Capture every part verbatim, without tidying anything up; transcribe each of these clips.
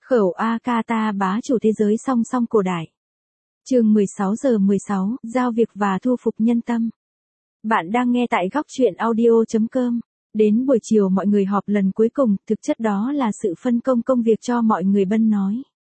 Khẩu Akata bá chủ thế giới song song cổ đại. Chương mười sáu giờ mười sáu, giao việc và thu phục nhân tâm. Bạn đang nghe tại góc truyện audio chấm com. Đến buổi chiều mọi người họp lần cuối cùng, thực chất đó là sự phân công công việc cho mọi người. Bân nói.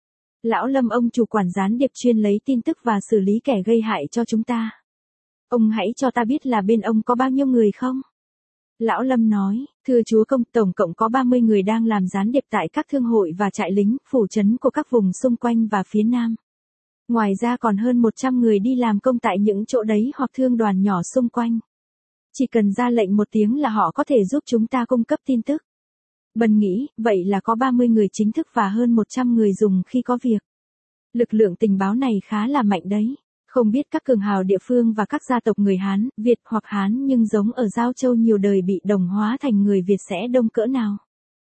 Lão Lâm, ông chủ quản gián điệp chuyên lấy tin tức và xử lý kẻ gây hại cho chúng ta. Ông hãy cho ta biết là bên ông có bao nhiêu người không? Lão Lâm nói, thưa chúa công, tổng cộng có ba mươi người đang làm gián điệp tại các thương hội và trại lính, phủ trấn của các vùng xung quanh và phía nam. Ngoài ra còn hơn một trăm người đi làm công tại những chỗ đấy hoặc thương đoàn nhỏ xung quanh. Chỉ cần ra lệnh một tiếng là họ có thể giúp chúng ta cung cấp tin tức. Bần nghĩ, vậy là có ba mươi người chính thức và hơn một trăm người dùng khi có việc. Lực lượng tình báo này khá là mạnh đấy. Không biết các cường hào địa phương và các gia tộc người Hán, Việt hoặc Hán nhưng giống ở Giao Châu nhiều đời bị đồng hóa thành người Việt sẽ đông cỡ nào.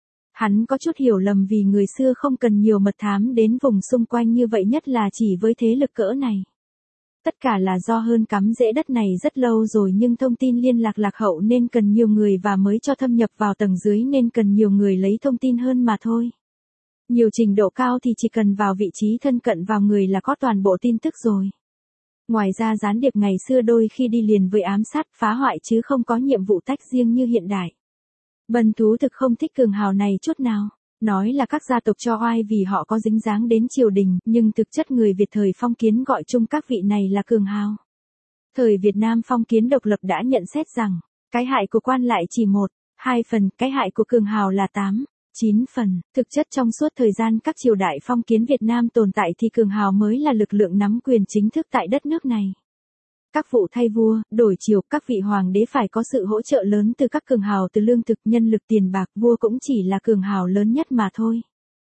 Hắn có chút hiểu lầm vì người xưa không cần nhiều mật thám đến vùng xung quanh như vậy, nhất là chỉ với thế lực cỡ này. Tất cả là do hơn cắm rễ đất này rất lâu rồi nhưng thông tin liên lạc lạc hậu nên cần nhiều người và mới cho thâm nhập vào tầng dưới nên cần nhiều người lấy thông tin hơn mà thôi. Nhiều trình độ cao thì chỉ cần vào vị trí thân cận vào người là có toàn bộ tin tức rồi. Ngoài ra gián điệp ngày xưa đôi khi đi liền với ám sát phá hoại chứ không có nhiệm vụ tách riêng như hiện đại. Bần thú thực không thích cường hào này chút nào. Nói là các gia tộc cho oai vì họ có dính dáng đến triều đình, nhưng thực chất người Việt thời phong kiến gọi chung các vị này là cường hào. Thời Việt Nam phong kiến độc lập đã nhận xét rằng, cái hại của quan lại chỉ một, hai phần, cái hại của cường hào là tám, chín phần. Thực chất trong suốt thời gian các triều đại phong kiến Việt Nam tồn tại thì cường hào mới là lực lượng nắm quyền chính thức tại đất nước này. Các vụ thay vua, đổi triều, các vị hoàng đế phải có sự hỗ trợ lớn từ các cường hào, từ lương thực, nhân lực, tiền bạc, vua cũng chỉ là cường hào lớn nhất mà thôi.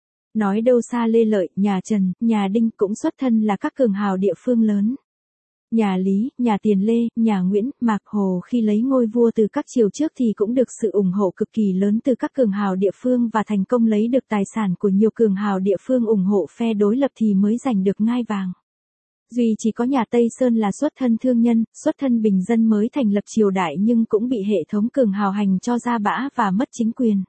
Nói đâu xa Lê Lợi, nhà Trần, nhà Đinh cũng xuất thân là các cường hào địa phương lớn. Nhà Lý, nhà Tiền Lê, nhà Nguyễn, Mạc Hồ khi lấy ngôi vua từ các triều trước thì cũng được sự ủng hộ cực kỳ lớn từ các cường hào địa phương và thành công lấy được tài sản của nhiều cường hào địa phương ủng hộ phe đối lập thì mới giành được ngai vàng. Duy chỉ có nhà Tây Sơn là xuất thân thương nhân, xuất thân bình dân mới thành lập triều đại nhưng cũng bị hệ thống cường hào hành cho ra bã và mất chính quyền.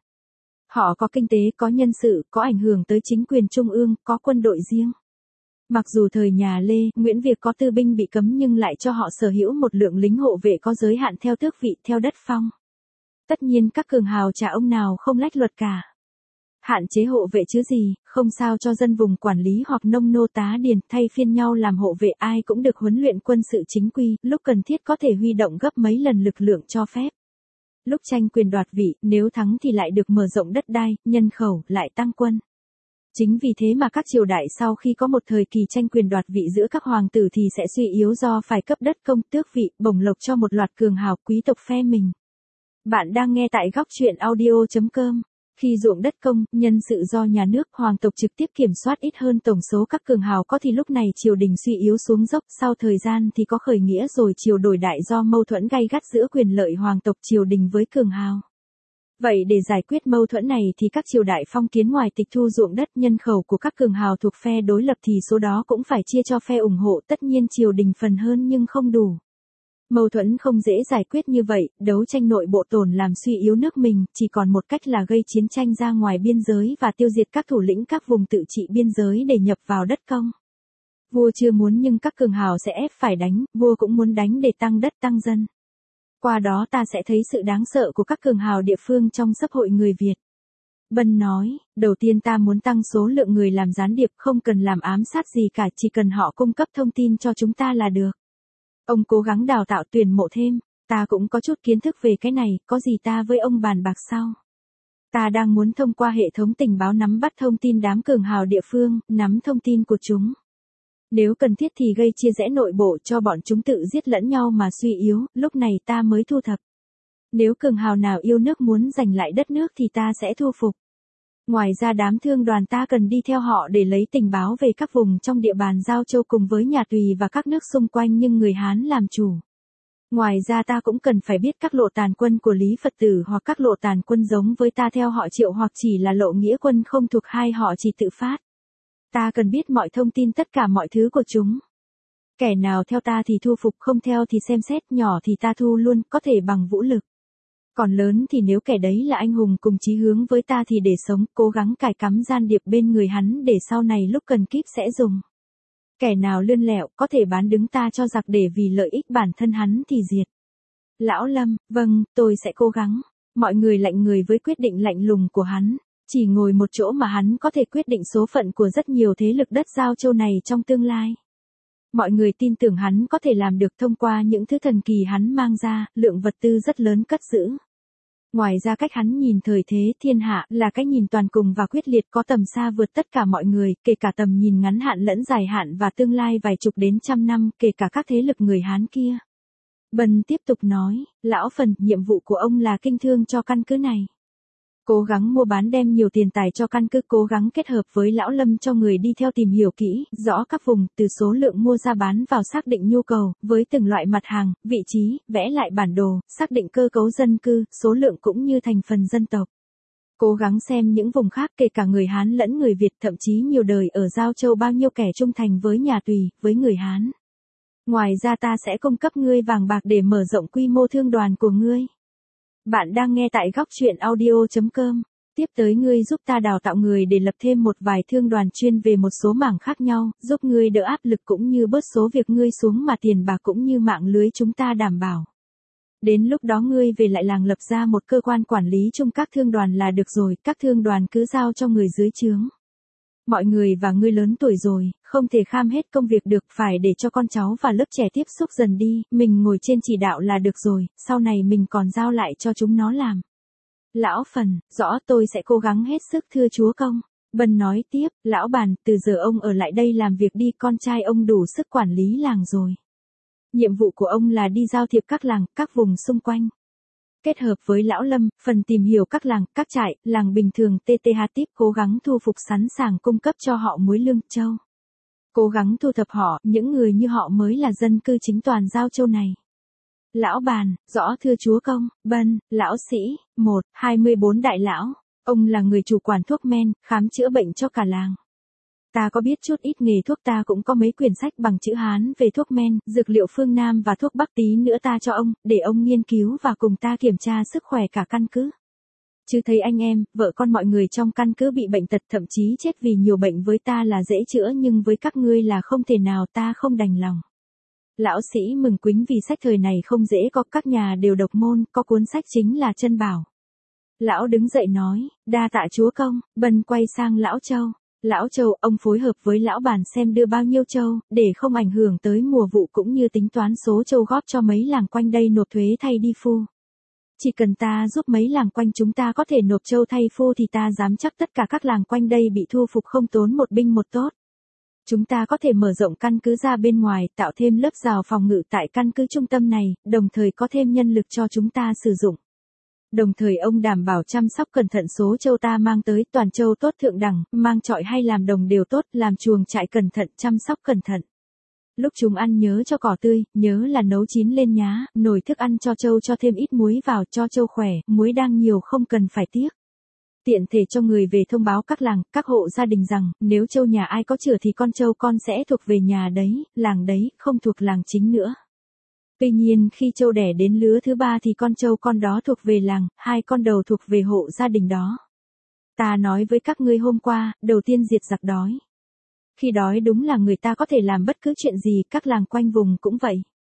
Họ có kinh tế, có nhân sự, có ảnh hưởng tới chính quyền trung ương, có quân đội riêng. Mặc dù thời nhà Lê, Nguyễn việc có tư binh bị cấm nhưng lại cho họ sở hữu một lượng lính hộ vệ có giới hạn theo tước vị, theo đất phong. Tất nhiên các cường hào chả ông nào không lách luật cả. Hạn chế hộ vệ chứ gì, không sao cho dân vùng quản lý hoặc nông nô tá điền thay phiên nhau làm hộ vệ, ai cũng được huấn luyện quân sự chính quy, lúc cần thiết có thể huy động gấp mấy lần lực lượng cho phép. Lúc tranh quyền đoạt vị, nếu thắng thì lại được mở rộng đất đai, nhân khẩu, lại tăng quân. Chính vì thế mà các triều đại sau khi có một thời kỳ tranh quyền đoạt vị giữa các hoàng tử thì sẽ suy yếu do phải cấp đất công, tước vị, bổng lộc cho một loạt cường hào quý tộc phe mình. Bạn đang nghe tại góc truyện audio chấm com. Khi ruộng đất công, nhân sự do nhà nước, hoàng tộc trực tiếp kiểm soát ít hơn tổng số các cường hào có thì lúc này triều đình suy yếu xuống dốc, sau thời gian thì có khởi nghĩa rồi triều đổi đại do mâu thuẫn gay gắt giữa quyền lợi hoàng tộc triều đình với cường hào. Vậy để giải quyết mâu thuẫn này thì các triều đại phong kiến ngoài tịch thu ruộng đất nhân khẩu của các cường hào thuộc phe đối lập thì số đó cũng phải chia cho phe ủng hộ, tất nhiên triều đình phần hơn nhưng không đủ. Mâu thuẫn không dễ giải quyết như vậy, đấu tranh nội bộ tổn làm suy yếu nước mình, chỉ còn một cách là gây chiến tranh ra ngoài biên giới và tiêu diệt các thủ lĩnh các vùng tự trị biên giới để nhập vào đất công. Vua chưa muốn nhưng các cường hào sẽ ép phải đánh, vua cũng muốn đánh để tăng đất tăng dân. Qua đó ta sẽ thấy sự đáng sợ của các cường hào địa phương trong sấp hội người Việt. Bân nói, đầu tiên ta muốn tăng số lượng người làm gián điệp, không cần làm ám sát gì cả, chỉ cần họ cung cấp thông tin cho chúng ta là được. Ông cố gắng đào tạo tuyển mộ thêm, ta cũng có chút kiến thức về cái này, có gì ta với ông bàn bạc sau. Ta đang muốn thông qua hệ thống tình báo nắm bắt thông tin đám cường hào địa phương, nắm thông tin của chúng. Nếu cần thiết thì gây chia rẽ nội bộ cho bọn chúng tự giết lẫn nhau mà suy yếu, lúc này ta mới thu thập. Nếu cường hào nào yêu nước muốn giành lại đất nước thì ta sẽ thu phục. Ngoài ra đám thương đoàn ta cần đi theo họ để lấy tình báo về các vùng trong địa bàn Giao Châu cùng với nhà Tùy và các nước xung quanh nhưng người Hán làm chủ. Ngoài ra ta cũng cần phải biết các lộ tàn quân của Lý Phật Tử hoặc các lộ tàn quân giống với ta theo họ Triệu hoặc chỉ là lộ nghĩa quân không thuộc hai họ chỉ tự phát. Ta cần biết mọi thông tin tất cả mọi thứ của chúng. Kẻ nào theo ta thì thu phục, không theo thì xem xét, nhỏ thì ta thu luôn, có thể bằng vũ lực. Còn lớn thì nếu kẻ đấy là anh hùng cùng chí hướng với ta thì để sống, cố gắng cài cắm gian điệp bên người hắn để sau này lúc cần kíp sẽ dùng. Kẻ nào lươn lẹo có thể bán đứng ta cho giặc để vì lợi ích bản thân hắn thì diệt. Lão Lâm, vâng, tôi sẽ cố gắng. Mọi người lạnh người với quyết định lạnh lùng của hắn. Chỉ ngồi một chỗ mà hắn có thể quyết định số phận của rất nhiều thế lực đất Giao Châu này trong tương lai. Mọi người tin tưởng hắn có thể làm được thông qua những thứ thần kỳ hắn mang ra, lượng vật tư rất lớn cất giữ. Ngoài ra cách hắn nhìn thời thế thiên hạ là cái nhìn toàn cùng và quyết liệt có tầm xa vượt tất cả mọi người, kể cả tầm nhìn ngắn hạn lẫn dài hạn và tương lai vài chục đến trăm năm, kể cả các thế lực người Hán kia. Bần tiếp tục nói, lão Phần, nhiệm vụ của ông là kinh thương cho căn cứ này. Cố gắng mua bán đem nhiều tiền tài cho căn cứ, cố gắng kết hợp với lão Lâm cho người đi theo tìm hiểu kỹ, rõ các vùng, từ số lượng mua ra bán vào xác định nhu cầu, với từng loại mặt hàng, vị trí, vẽ lại bản đồ, xác định cơ cấu dân cư, số lượng cũng như thành phần dân tộc. Cố gắng xem những vùng khác kể cả người Hán lẫn người Việt, thậm chí nhiều đời ở Giao Châu bao nhiêu kẻ trung thành với nhà Tùy, với người Hán. Ngoài ra ta sẽ cung cấp ngươi vàng bạc để mở rộng quy mô thương đoàn của ngươi. Bạn đang nghe tại góc truyện audio chấm com. Tiếp tới ngươi giúp ta đào tạo người để lập thêm một vài thương đoàn chuyên về một số mảng khác nhau, giúp ngươi đỡ áp lực cũng như bớt số việc ngươi xuống mà tiền bạc cũng như mạng lưới chúng ta đảm bảo. Đến lúc đó ngươi về lại làng lập ra một cơ quan quản lý chung các thương đoàn là được rồi, các thương đoàn cứ giao cho người dưới trướng. Mọi người và ngươi lớn tuổi rồi, không thể kham hết công việc được, phải để cho con cháu và lớp trẻ tiếp xúc dần đi, mình ngồi trên chỉ đạo là được rồi, sau này mình còn giao lại cho chúng nó làm. Lão Phần, rõ tôi sẽ cố gắng hết sức thưa chúa công. Bần nói tiếp, lão Bàn, từ giờ ông ở lại đây làm việc đi, con trai ông đủ sức quản lý làng rồi. Nhiệm vụ của ông là đi giao thiệp các làng, các vùng xung quanh. Kết hợp với lão Lâm, phần tìm hiểu các làng, các trại, làng bình thường tê tê hát tiếp cố gắng thu phục sẵn sàng cung cấp cho họ muối lương châu. Cố gắng thu thập họ, những người như họ mới là dân cư chính toàn Giao Châu này. Lão Bàn, rõ thưa chúa công. Bần, lão sĩ, một, hai mươi bốn đại lão, ông là người chủ quản thuốc men, khám chữa bệnh cho cả làng. Ta có biết chút ít nghề thuốc, ta cũng có mấy quyển sách bằng chữ Hán về thuốc men, dược liệu phương Nam và thuốc Bắc, tí nữa ta cho ông, để ông nghiên cứu và cùng ta kiểm tra sức khỏe cả căn cứ. Chứ thấy anh em, vợ con mọi người trong căn cứ bị bệnh tật thậm chí chết vì nhiều bệnh với ta là dễ chữa nhưng với các ngươi là không thể nào, ta không đành lòng. Lão sĩ mừng quính vì sách thời này không dễ có, các nhà đều độc môn, có cuốn sách chính là chân bảo. Lão đứng dậy nói, đa tạ chúa công. Bần quay sang lão Châu. Lão Châu, ông phối hợp với lão Bàn xem đưa bao nhiêu châu, để không ảnh hưởng tới mùa vụ cũng như tính toán số châu góp cho mấy làng quanh đây nộp thuế thay đi phu. Chỉ cần ta giúp mấy làng quanh chúng ta có thể nộp châu thay phu thì ta dám chắc tất cả các làng quanh đây bị thu phục không tốn một binh một tốt. Chúng ta có thể mở rộng căn cứ ra bên ngoài, tạo thêm lớp rào phòng ngự tại căn cứ trung tâm này, đồng thời có thêm nhân lực cho chúng ta sử dụng. Đồng thời ông đảm bảo chăm sóc cẩn thận số châu ta mang tới, toàn châu tốt thượng đẳng, mang trọi hay làm đồng đều tốt, làm chuồng trại cẩn thận, chăm sóc cẩn thận. Lúc chúng ăn nhớ cho cỏ tươi, nhớ là nấu chín lên nhá, nồi thức ăn cho trâu cho thêm ít muối vào cho trâu khỏe, muối đang nhiều không cần phải tiếc. Tiện thể cho người về thông báo các làng, các hộ gia đình rằng, nếu trâu nhà ai có chửa thì con trâu con sẽ thuộc về nhà đấy, làng đấy, không thuộc làng chính nữa. Tuy nhiên khi trâu đẻ đến lứa thứ ba thì con trâu con đó thuộc về làng, hai con đầu thuộc về hộ gia đình đó. Ta nói với các ngươi hôm qua, đầu tiên diệt giặc đói. Khi đói đúng là người ta có thể làm bất cứ chuyện gì, các làng quanh vùng cũng vậy.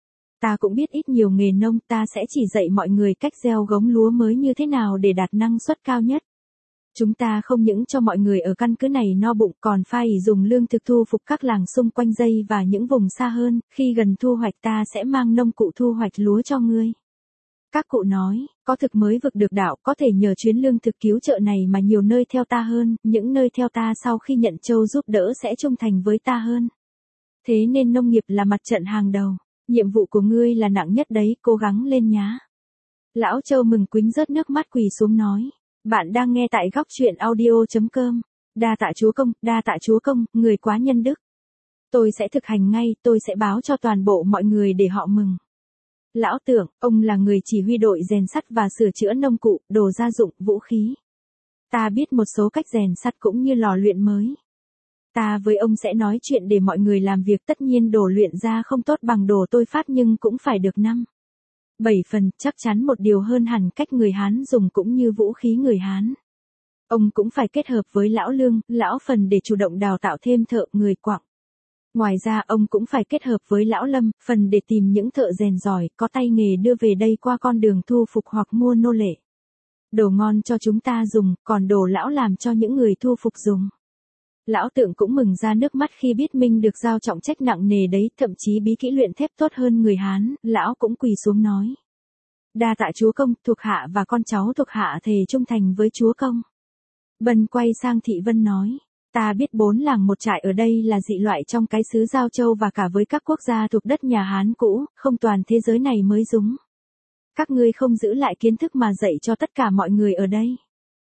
Ta cũng biết ít nhiều nghề nông, ta sẽ chỉ dạy mọi người cách gieo gống lúa mới như thế nào để đạt năng suất cao nhất. Chúng ta không những cho mọi người ở căn cứ này no bụng còn phải dùng lương thực thu phục các làng xung quanh dây và những vùng xa hơn, khi gần thu hoạch ta sẽ mang nông cụ thu hoạch lúa cho ngươi. Các cụ nói, có thực mới vực được đạo, có thể nhờ chuyến lương thực cứu trợ này mà nhiều nơi theo ta hơn, những nơi theo ta sau khi nhận châu giúp đỡ sẽ trung thành với ta hơn. Thế nên nông nghiệp là mặt trận hàng đầu, nhiệm vụ của ngươi là nặng nhất đấy, cố gắng lên nhá. Lão Châu mừng quính rớt nước mắt quỳ xuống nói. Bạn đang nghe tại góc truyện audio chấm com. Đa tạ chúa công, đa tạ chúa công, người quá nhân đức. Tôi sẽ thực hành ngay, tôi sẽ báo cho toàn bộ mọi người để họ mừng. Lão Tưởng, ông là người chỉ huy đội rèn sắt và sửa chữa nông cụ, đồ gia dụng, vũ khí. Ta biết một số cách rèn sắt cũng như lò luyện mới. Ta với ông sẽ nói chuyện để mọi người làm việc, tất nhiên đồ luyện ra không tốt bằng đồ tôi phát nhưng cũng phải được năm. Bảy phần, chắc chắn một điều hơn hẳn cách người Hán dùng cũng như vũ khí người Hán. Ông cũng phải kết hợp với lão Lương, lão Phần để chủ động đào tạo thêm thợ người Quảng. Ngoài ra ông cũng phải kết hợp với lão Lâm, Phần để tìm những thợ rèn giỏi, có tay nghề đưa về đây qua con đường thu phục hoặc mua nô lệ. Đồ ngon cho chúng ta dùng, còn đồ lão làm cho những người thu phục dùng. Lão Tượng cũng mừng ra nước mắt khi biết mình được giao trọng trách nặng nề đấy, thậm chí bí kỹ luyện thép tốt hơn người Hán, lão cũng quỳ xuống nói. Đa tạ chúa công, thuộc hạ và con cháu thuộc hạ thề trung thành với chúa công. Bần quay sang Thị Vân nói. Ta biết bốn làng một trại ở đây là dị loại trong cái xứ Giao Châu và cả với các quốc gia thuộc đất nhà Hán cũ, không toàn thế giới này mới đúng. Các ngươi không giữ lại kiến thức mà dạy cho tất cả mọi người ở đây.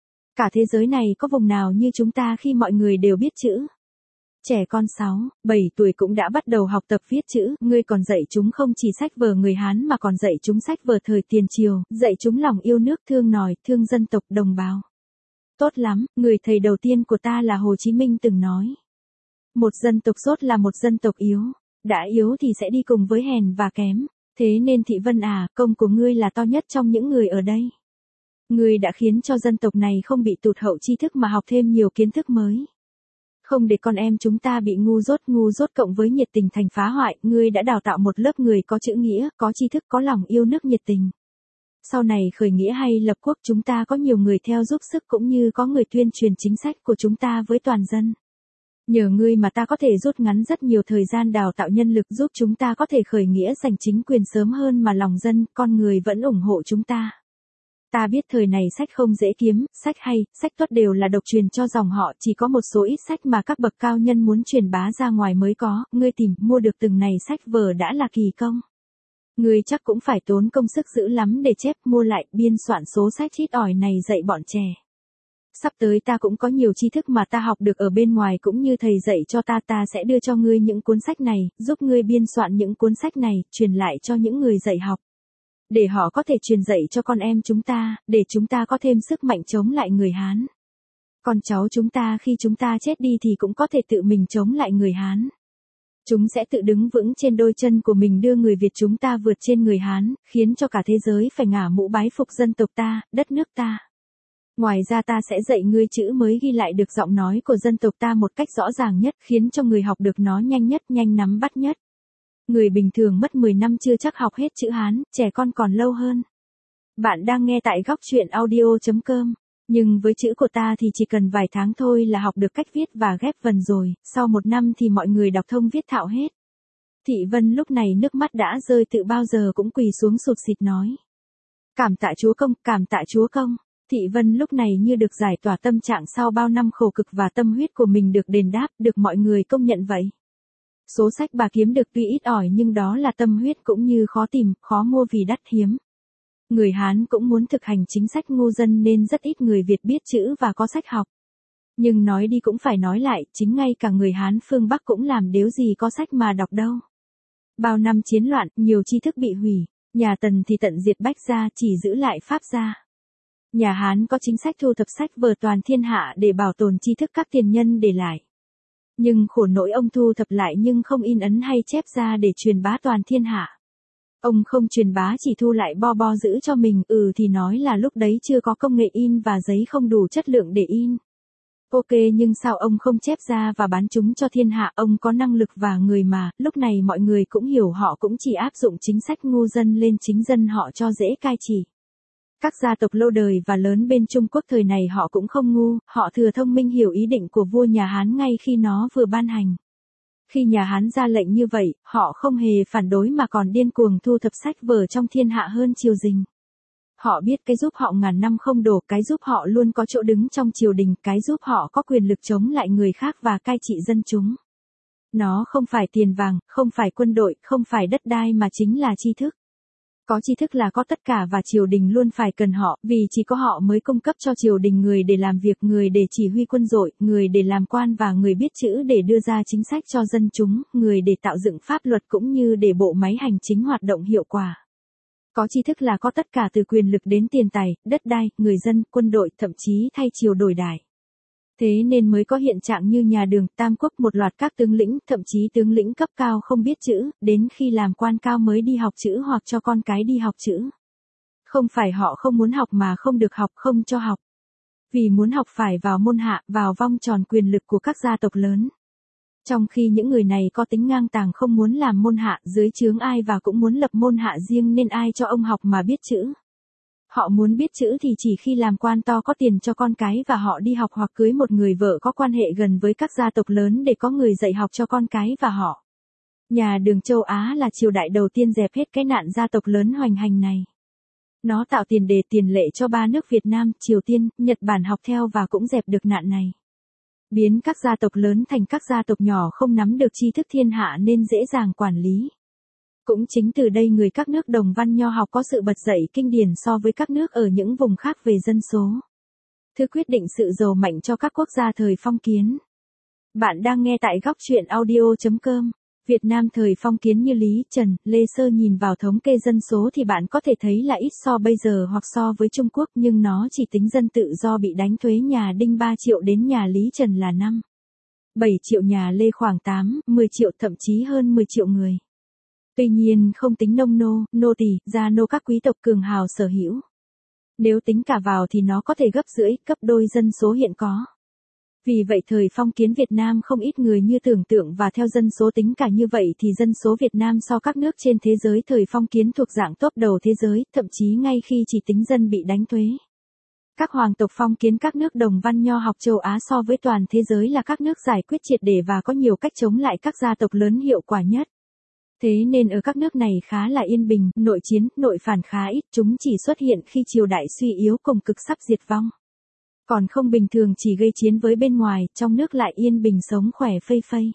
Cả thế giới này có vùng nào như chúng ta khi mọi người đều biết chữ. Trẻ con sáu, bảy tuổi cũng đã bắt đầu học tập viết chữ, ngươi còn dạy chúng không chỉ sách vở người Hán mà còn dạy chúng sách vở thời tiền triều, dạy chúng lòng yêu nước thương nòi, thương dân tộc đồng bào. Tốt lắm, người thầy đầu tiên của ta là Hồ Chí Minh từng nói. Một dân tộc dốt là một dân tộc yếu, đã yếu thì sẽ đi cùng với hèn và kém, thế nên Thị Vân à, công của ngươi là to nhất trong những người ở đây. Ngươi đã khiến cho dân tộc này không bị tụt hậu tri thức mà học thêm nhiều kiến thức mới. Không để con em chúng ta bị ngu dốt ngu dốt cộng với nhiệt tình thành phá hoại, ngươi đã đào tạo một lớp người có chữ nghĩa, có tri thức, có lòng yêu nước nhiệt tình. Sau này khởi nghĩa hay lập quốc chúng ta có nhiều người theo giúp sức cũng như có người tuyên truyền chính sách của chúng ta với toàn dân. Nhờ ngươi mà ta có thể rút ngắn rất nhiều thời gian đào tạo nhân lực giúp chúng ta có thể khởi nghĩa giành chính quyền sớm hơn mà lòng dân, con người vẫn ủng hộ chúng ta. Ta biết thời này sách không dễ kiếm, sách hay, sách tốt đều là độc truyền cho dòng họ, chỉ có một số ít sách mà các bậc cao nhân muốn truyền bá ra ngoài mới có, ngươi tìm, mua được từng này sách vở đã là kỳ công. Ngươi chắc cũng phải tốn công sức dữ lắm để chép, mua lại, biên soạn số sách ít ỏi này dạy bọn trẻ. Sắp tới ta cũng có nhiều tri thức mà ta học được ở bên ngoài cũng như thầy dạy cho ta, ta sẽ đưa cho ngươi những cuốn sách này, giúp ngươi biên soạn những cuốn sách này, truyền lại cho những người dạy học. Để họ có thể truyền dạy cho con em chúng ta, để chúng ta có thêm sức mạnh chống lại người Hán. Con cháu chúng ta khi chúng ta chết đi thì cũng có thể tự mình chống lại người Hán. Chúng sẽ tự đứng vững trên đôi chân của mình đưa người Việt chúng ta vượt trên người Hán, khiến cho cả thế giới phải ngả mũ bái phục dân tộc ta, đất nước ta. Ngoài ra ta sẽ dạy ngươi chữ mới ghi lại được giọng nói của dân tộc ta một cách rõ ràng nhất, khiến cho người học được nó nhanh nhất, nhanh nắm bắt nhất. Người bình thường mất mười năm chưa chắc học hết chữ Hán, trẻ con còn lâu hơn. Bạn đang nghe tại góc truyện audio chấm com. Nhưng với chữ của ta thì chỉ cần vài tháng thôi là học được cách viết và ghép vần rồi, sau một năm thì mọi người đọc thông viết thạo hết. Thị Vân lúc này nước mắt đã rơi tự bao giờ cũng quỳ xuống sụt sịt nói. Cảm tạ chúa công, cảm tạ chúa công. Thị Vân lúc này như được giải tỏa tâm trạng sau bao năm khổ cực và tâm huyết của mình được đền đáp, được mọi người công nhận vậy. Số sách bà kiếm được tuy ít ỏi nhưng đó là tâm huyết cũng như khó tìm, khó mua vì đắt hiếm. Người Hán cũng muốn thực hành chính sách ngu dân nên rất ít người Việt biết chữ và có sách học. Nhưng nói đi cũng phải nói lại, chính ngay cả người Hán phương Bắc cũng làm đếu gì có sách mà đọc đâu. Bao năm chiến loạn, nhiều tri thức bị hủy, nhà Tần thì tận diệt Bách gia, chỉ giữ lại Pháp gia. Nhà Hán có chính sách thu thập sách vở toàn thiên hạ để bảo tồn tri thức các tiền nhân để lại. Nhưng khổ nỗi ông thu thập lại nhưng không in ấn hay chép ra để truyền bá toàn thiên hạ. Ông không truyền bá chỉ thu lại bo bo giữ cho mình, ừ thì nói là lúc đấy chưa có công nghệ in và giấy không đủ chất lượng để in. Ok, nhưng sao ông không chép ra và bán chúng cho thiên hạ, ông có năng lực và người mà, lúc này mọi người cũng hiểu họ cũng chỉ áp dụng chính sách ngu dân lên chính dân họ cho dễ cai trị. Các gia tộc lâu đời và lớn bên Trung Quốc thời này họ cũng không ngu, họ thừa thông minh hiểu ý định của vua nhà Hán ngay khi nó vừa ban hành. Khi nhà Hán ra lệnh như vậy, họ không hề phản đối mà còn điên cuồng thu thập sách vở trong thiên hạ hơn triều đình. Họ biết cái giúp họ ngàn năm không đổ, cái giúp họ luôn có chỗ đứng trong triều đình, cái giúp họ có quyền lực chống lại người khác và cai trị dân chúng. Nó không phải tiền vàng, không phải quân đội, không phải đất đai mà chính là tri thức. Có tri thức là có tất cả và triều đình luôn phải cần họ, vì chỉ có họ mới cung cấp cho triều đình người để làm việc, người để chỉ huy quân đội, người để làm quan và người biết chữ để đưa ra chính sách cho dân chúng, người để tạo dựng pháp luật cũng như để bộ máy hành chính hoạt động hiệu quả. Có tri thức là có tất cả từ quyền lực đến tiền tài, đất đai, người dân, quân đội, thậm chí thay triều đổi đài. Thế nên mới có hiện trạng như nhà Đường, Tam Quốc, một loạt các tướng lĩnh, thậm chí tướng lĩnh cấp cao không biết chữ, đến khi làm quan cao mới đi học chữ hoặc cho con cái đi học chữ. Không phải họ không muốn học mà không được học, không cho học. Vì muốn học phải vào môn hạ, vào vòng tròn quyền lực của các gia tộc lớn. Trong khi những người này có tính ngang tàng không muốn làm môn hạ, dưới trướng ai và cũng muốn lập môn hạ riêng nên ai cho ông học mà biết chữ. Họ muốn biết chữ thì chỉ khi làm quan to có tiền cho con cái và họ đi học hoặc cưới một người vợ có quan hệ gần với các gia tộc lớn để có người dạy học cho con cái và họ. Nhà Đường châu Á là triều đại đầu tiên dẹp hết cái nạn gia tộc lớn hoành hành này. Nó tạo tiền đề tiền lệ cho ba nước Việt Nam, Triều Tiên, Nhật Bản học theo và cũng dẹp được nạn này. Biến các gia tộc lớn thành các gia tộc nhỏ không nắm được tri thức thiên hạ nên dễ dàng quản lý. Cũng chính từ đây người các nước đồng văn nho học có sự bật dậy kinh điển so với các nước ở những vùng khác về dân số. Thứ quyết định sự giàu mạnh cho các quốc gia thời phong kiến. Bạn đang nghe tại góc truyện audio chấm com. Việt Nam thời phong kiến như Lý, Trần, Lê Sơ nhìn vào thống kê dân số thì bạn có thể thấy là ít so bây giờ hoặc so với Trung Quốc nhưng nó chỉ tính dân tự do bị đánh thuế nhà Đinh ba triệu đến nhà Lý Trần là năm, bảy triệu, nhà Lê khoảng tám, mười triệu, thậm chí hơn mười triệu người. Tuy nhiên không tính nông nô, nô tỳ, gia nô các quý tộc cường hào sở hữu. Nếu tính cả vào thì nó có thể gấp rưỡi, gấp đôi dân số hiện có. Vì vậy thời phong kiến Việt Nam không ít người như tưởng tượng và theo dân số tính cả như vậy thì dân số Việt Nam so các nước trên thế giới thời phong kiến thuộc dạng top đầu thế giới, thậm chí ngay khi chỉ tính dân bị đánh thuế. Các hoàng tộc phong kiến các nước đồng văn nho học châu Á so với toàn thế giới là các nước giải quyết triệt để và có nhiều cách chống lại các gia tộc lớn hiệu quả nhất. Thế nên ở các nước này khá là yên bình, nội chiến, nội phản khá ít, chúng chỉ xuất hiện khi triều đại suy yếu cùng cực sắp diệt vong. Còn không bình thường chỉ gây chiến với bên ngoài, trong nước lại yên bình sống khỏe phây phây.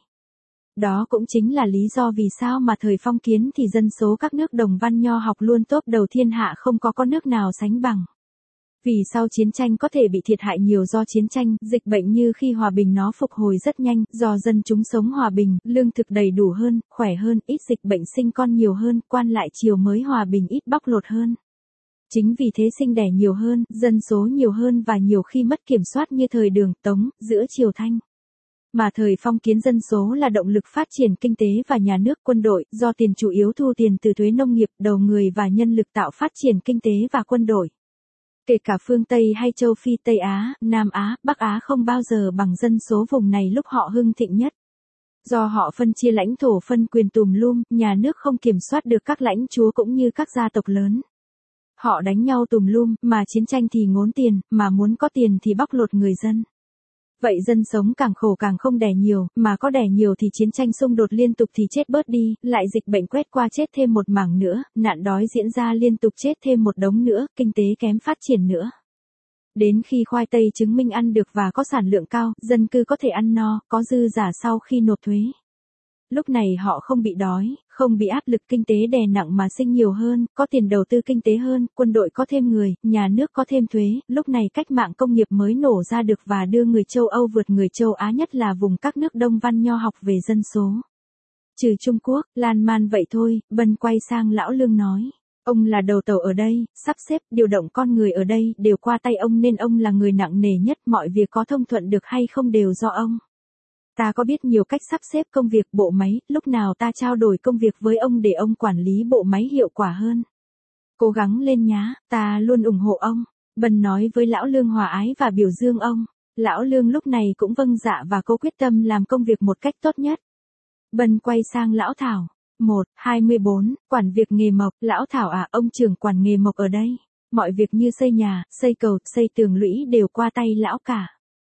Đó cũng chính là lý do vì sao mà thời phong kiến thì dân số các nước đồng văn nho học luôn top đầu thiên hạ không có con nước nào sánh bằng. Vì sau chiến tranh có thể bị thiệt hại nhiều do chiến tranh, dịch bệnh như khi hòa bình nó phục hồi rất nhanh, do dân chúng sống hòa bình, lương thực đầy đủ hơn, khỏe hơn, ít dịch bệnh sinh con nhiều hơn, quan lại triều mới hòa bình ít bóc lột hơn. Chính vì thế sinh đẻ nhiều hơn, dân số nhiều hơn và nhiều khi mất kiểm soát như thời Đường, Tống, giữa Triều Thanh. Mà thời phong kiến dân số là động lực phát triển kinh tế và nhà nước quân đội, do tiền chủ yếu thu tiền từ thuế nông nghiệp, đầu người và nhân lực tạo phát triển kinh tế và quân đội. Kể cả phương Tây hay châu Phi Tây Á, Nam Á, Bắc Á không bao giờ bằng dân số vùng này lúc họ hưng thịnh nhất. Do họ phân chia lãnh thổ phân quyền tùm lum, nhà nước không kiểm soát được các lãnh chúa cũng như các gia tộc lớn. Họ đánh nhau tùm lum, mà chiến tranh thì ngốn tiền, mà muốn có tiền thì bóc lột người dân. Vậy dân sống càng khổ càng không đẻ nhiều, mà có đẻ nhiều thì chiến tranh xung đột liên tục thì chết bớt đi, lại dịch bệnh quét qua chết thêm một mảng nữa, nạn đói diễn ra liên tục chết thêm một đống nữa, kinh tế kém phát triển nữa. Đến khi khoai tây chứng minh ăn được và có sản lượng cao, dân cư có thể ăn no, có dư giả sau khi nộp thuế. Lúc này họ không bị đói, không bị áp lực kinh tế đè nặng mà sinh nhiều hơn, có tiền đầu tư kinh tế hơn, quân đội có thêm người, nhà nước có thêm thuế, lúc này cách mạng công nghiệp mới nổ ra được và đưa người châu Âu vượt người châu Á nhất là vùng các nước đông văn nho học về dân số. Trừ Trung Quốc, lan man vậy thôi, Bân quay sang Lão Lương nói. Ông là đầu tàu ở đây, sắp xếp, điều động con người ở đây đều qua tay ông nên ông là người nặng nề nhất, mọi việc có thông thuận được hay không đều do ông. Ta có biết nhiều cách sắp xếp công việc bộ máy, lúc nào ta trao đổi công việc với ông để ông quản lý bộ máy hiệu quả hơn. Cố gắng lên nhá, ta luôn ủng hộ ông. Bân nói với Lão Lương hòa ái và biểu dương ông. Lão Lương lúc này cũng vâng dạ và cố quyết tâm làm công việc một cách tốt nhất. Bân quay sang Lão Thảo. một, hai mươi bốn, quản việc nghề mộc. Lão Thảo à, ông trưởng quản nghề mộc ở đây. Mọi việc như xây nhà, xây cầu, xây tường lũy đều qua tay lão cả.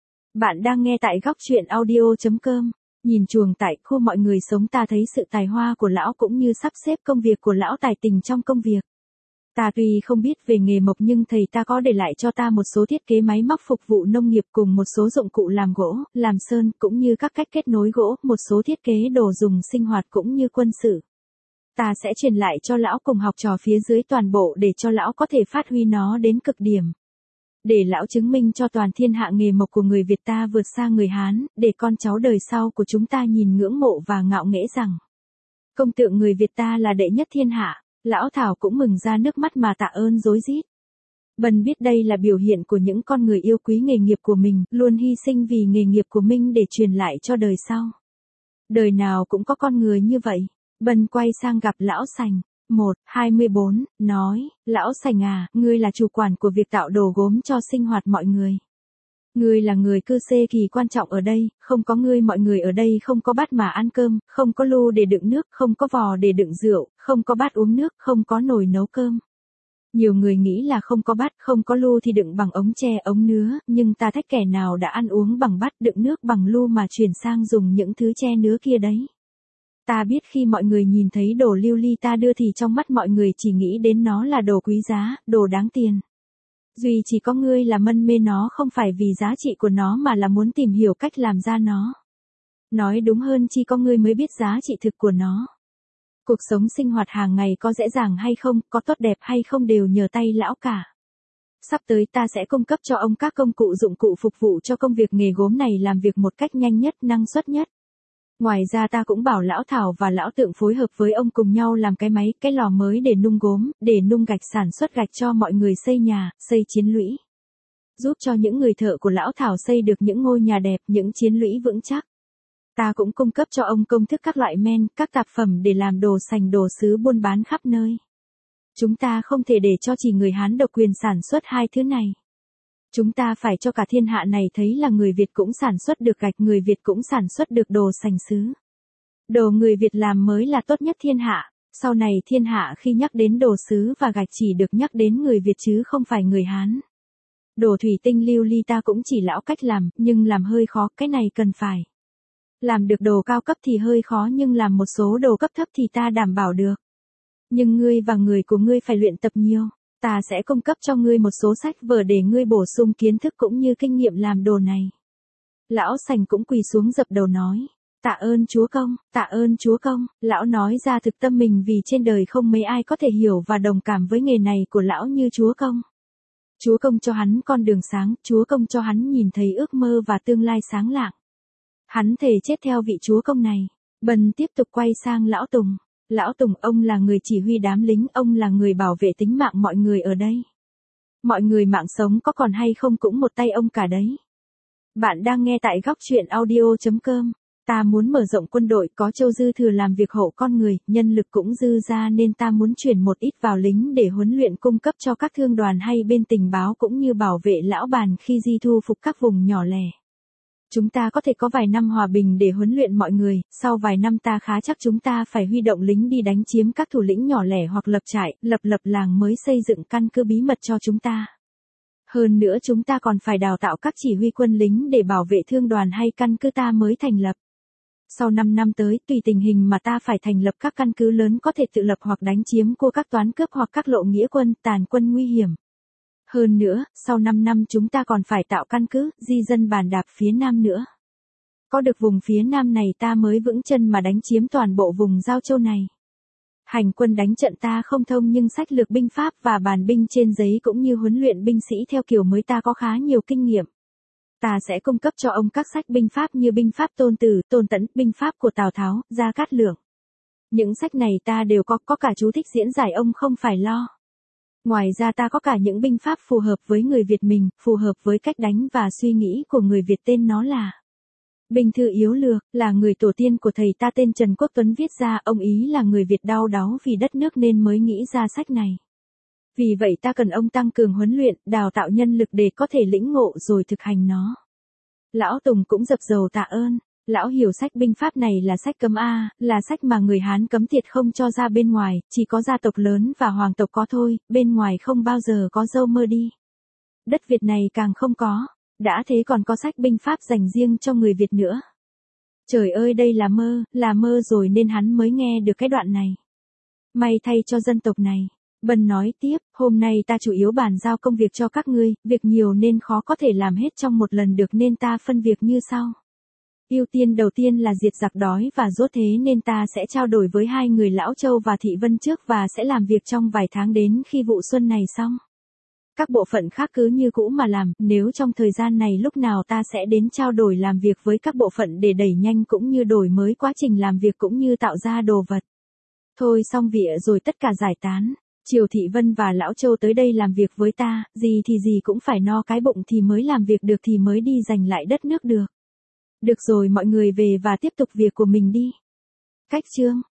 Bạn đang nghe tại góc truyện audio chấm com. Nhìn chuồng tại khu mọi người sống ta thấy sự tài hoa của lão cũng như sắp xếp công việc của lão tài tình trong công việc. Ta tuy không biết về nghề mộc nhưng thầy ta có để lại cho ta một số thiết kế máy móc phục vụ nông nghiệp cùng một số dụng cụ làm gỗ, làm sơn cũng như các cách kết nối gỗ, một số thiết kế đồ dùng sinh hoạt cũng như quân sự. Ta sẽ truyền lại cho lão cùng học trò phía dưới toàn bộ để cho lão có thể phát huy nó đến cực điểm. Để lão chứng minh cho toàn thiên hạ nghề mộc của người Việt ta vượt xa người Hán, để con cháu đời sau của chúng ta nhìn ngưỡng mộ và ngạo nghễ rằng công tượng người Việt ta là đệ nhất thiên hạ. Lão Thảo cũng mừng ra nước mắt mà tạ ơn rối rít. Bần biết đây là biểu hiện của những con người yêu quý nghề nghiệp của mình, luôn hy sinh vì nghề nghiệp của mình để truyền lại cho đời sau. Đời nào cũng có con người như vậy. Bần quay sang gặp lão Sành. một, hai mươi bốn, nói, lão Sành à, ngươi là chủ quản của việc tạo đồ gốm cho sinh hoạt mọi người. Ngươi là người cư xê kỳ quan trọng ở đây, không có ngươi mọi người ở đây không có bát mà ăn cơm, không có lu để đựng nước, không có vò để đựng rượu, không có bát uống nước, không có nồi nấu cơm. Nhiều người nghĩ là không có bát, không có lu thì đựng bằng ống tre ống nứa, nhưng ta thách kẻ nào đã ăn uống bằng bát đựng nước bằng lu mà chuyển sang dùng những thứ tre nứa kia đấy. Ta biết khi mọi người nhìn thấy đồ lưu ly ta đưa thì trong mắt mọi người chỉ nghĩ đến nó là đồ quý giá, đồ đáng tiền. Duy chỉ có ngươi là mân mê nó không phải vì giá trị của nó mà là muốn tìm hiểu cách làm ra nó. Nói đúng hơn chỉ có ngươi mới biết giá trị thực của nó. Cuộc sống sinh hoạt hàng ngày có dễ dàng hay không, có tốt đẹp hay không đều nhờ tay lão cả. Sắp tới ta sẽ cung cấp cho ông các công cụ dụng cụ phục vụ cho công việc nghề gốm này làm việc một cách nhanh nhất, năng suất nhất. Ngoài ra ta cũng bảo lão Thảo và lão Tượng phối hợp với ông cùng nhau làm cái máy, cái lò mới để nung gốm, để nung gạch sản xuất gạch cho mọi người xây nhà, xây chiến lũy. Giúp cho những người thợ của lão Thảo xây được những ngôi nhà đẹp, những chiến lũy vững chắc. Ta cũng cung cấp cho ông công thức các loại men, các tạp phẩm để làm đồ sành đồ sứ buôn bán khắp nơi. Chúng ta không thể để cho chỉ người Hán độc quyền sản xuất hai thứ này. Chúng ta phải cho cả thiên hạ này thấy là người Việt cũng sản xuất được gạch, người Việt cũng sản xuất được đồ sành sứ. Đồ người Việt làm mới là tốt nhất thiên hạ, sau này thiên hạ khi nhắc đến đồ sứ và gạch chỉ được nhắc đến người Việt chứ không phải người Hán. Đồ thủy tinh lưu ly ta cũng chỉ lão cách làm, nhưng làm hơi khó, cái này cần phải. Làm được đồ cao cấp thì hơi khó nhưng làm một số đồ cấp thấp thì ta đảm bảo được. Nhưng ngươi và người của ngươi phải luyện tập nhiều. Ta sẽ cung cấp cho ngươi một số sách vở để ngươi bổ sung kiến thức cũng như kinh nghiệm làm đồ này. Lão Sành cũng quỳ xuống dập đầu nói. Tạ ơn Chúa Công, tạ ơn Chúa Công. Lão nói ra thực tâm mình vì trên đời không mấy ai có thể hiểu và đồng cảm với nghề này của lão như Chúa Công. Chúa Công cho hắn con đường sáng, Chúa Công cho hắn nhìn thấy ước mơ và tương lai sáng lạng. Hắn thề chết theo vị Chúa Công này. Bần tiếp tục quay sang lão Tùng. Lão Tùng, ông là người chỉ huy đám lính, ông là người bảo vệ tính mạng mọi người ở đây. Mọi người mạng sống có còn hay không cũng một tay ông cả đấy. Bạn đang nghe tại góc truyện audio chấm com. Ta muốn mở rộng quân đội, có châu dư thừa làm việc hộ con người, nhân lực cũng dư ra nên ta muốn chuyển một ít vào lính để huấn luyện cung cấp cho các thương đoàn hay bên tình báo cũng như bảo vệ lão bàn khi di thu phục các vùng nhỏ lẻ. Chúng ta có thể có vài năm hòa bình để huấn luyện mọi người, sau vài năm ta khá chắc chúng ta phải huy động lính đi đánh chiếm các thủ lĩnh nhỏ lẻ hoặc lập trại, lập lập làng mới xây dựng căn cứ bí mật cho chúng ta. Hơn nữa chúng ta còn phải đào tạo các chỉ huy quân lính để bảo vệ thương đoàn hay căn cứ ta mới thành lập. Sau năm năm tới, tùy tình hình mà ta phải thành lập các căn cứ lớn có thể tự lập hoặc đánh chiếm của các toán cướp hoặc các lộ nghĩa quân, tàn quân nguy hiểm. Hơn nữa, sau năm năm chúng ta còn phải tạo căn cứ, di dân bàn đạp phía Nam nữa. Có được vùng phía Nam này ta mới vững chân mà đánh chiếm toàn bộ vùng Giao Châu này. Hành quân đánh trận ta không thông nhưng sách lược binh pháp và bàn binh trên giấy cũng như huấn luyện binh sĩ theo kiểu mới ta có khá nhiều kinh nghiệm. Ta sẽ cung cấp cho ông các sách binh pháp như binh pháp Tôn Tử, Tôn Tẫn, binh pháp của Tào Tháo, Gia Cát Lượng. Những sách này ta đều có, có cả chú thích diễn giải ông không phải lo. Ngoài ra ta có cả những binh pháp phù hợp với người Việt mình, phù hợp với cách đánh và suy nghĩ của người Việt tên nó là Binh Thư Yếu Lược, là người tổ tiên của thầy ta tên Trần Quốc Tuấn viết ra, ông ý là người Việt đau đáu vì đất nước nên mới nghĩ ra sách này. Vì vậy ta cần ông tăng cường huấn luyện, đào tạo nhân lực để có thể lĩnh ngộ rồi thực hành nó. Lão Tùng cũng dập dầu tạ ơn. Lão hiểu sách binh pháp này là sách cấm A, là sách mà người Hán cấm tiệt không cho ra bên ngoài, chỉ có gia tộc lớn và hoàng tộc có thôi, bên ngoài không bao giờ có dâu mơ đi. Đất Việt này càng không có, đã thế còn có sách binh pháp dành riêng cho người Việt nữa. Trời ơi đây là mơ, là mơ rồi nên hắn mới nghe được cái đoạn này. May thay cho dân tộc này. Bần nói tiếp, hôm nay ta chủ yếu bàn giao công việc cho các ngươi, việc nhiều nên khó có thể làm hết trong một lần được nên ta phân việc như sau. Ưu tiên đầu tiên là diệt giặc đói và dốt thế nên ta sẽ trao đổi với hai người Lão Châu và Thị Vân trước và sẽ làm việc trong vài tháng đến khi vụ xuân này xong. Các bộ phận khác cứ như cũ mà làm, nếu trong thời gian này lúc nào ta sẽ đến trao đổi làm việc với các bộ phận để đẩy nhanh cũng như đổi mới quá trình làm việc cũng như tạo ra đồ vật. Thôi xong vỉa rồi tất cả giải tán. Triều Thị Vân và Lão Châu tới đây làm việc với ta, gì thì gì cũng phải no cái bụng thì mới làm việc được thì mới đi giành lại đất nước được. Được rồi mọi người về và tiếp tục việc của mình đi. Cách chương